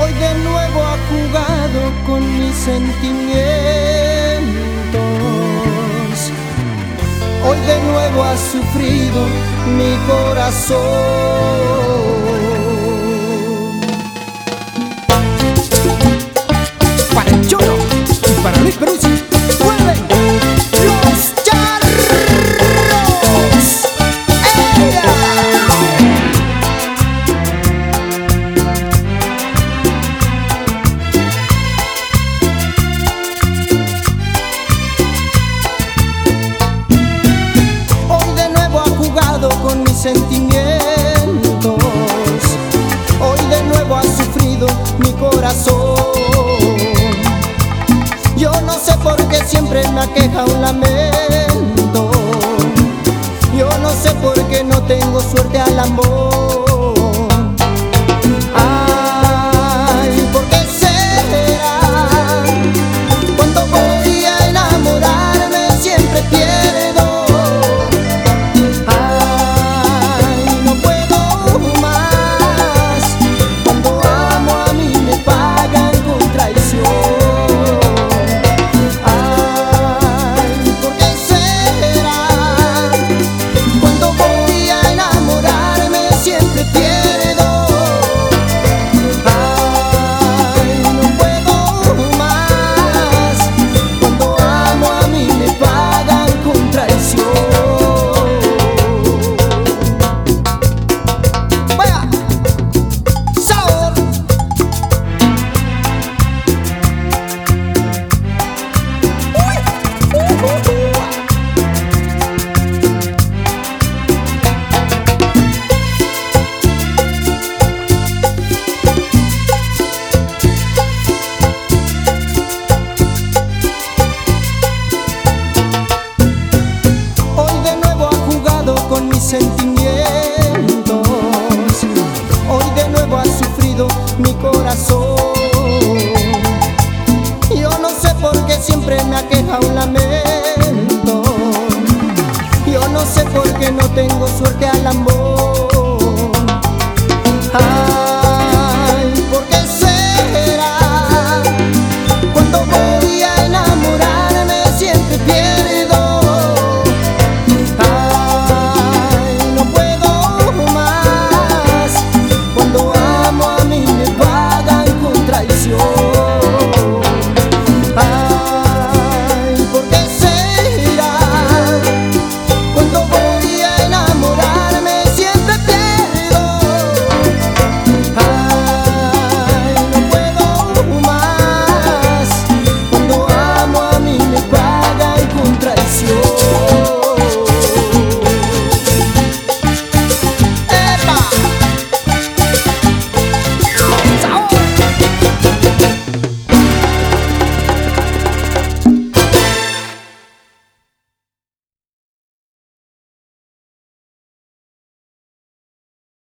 Hoy de nuevo ha jugado con mis sentimientos. Hoy de nuevo ha sufrido mi corazón. Para el Cholo y para Luis Peruzzi, vuelven los charros. ¡Ella! Con mis sentimientos, hoy de nuevo ha sufrido mi corazón. Yo no sé por qué siempre me aqueja un lamento. Yo no sé por qué no tengo suerte al amor. Ay, ¿por qué será? Cuando voy a enamorarme siempre pierdo. Con mis sentimientos, hoy de nuevo ha sufrido mi corazón. Yo no sé por qué siempre me aqueja un lamento. Yo no sé por qué no tengo suerte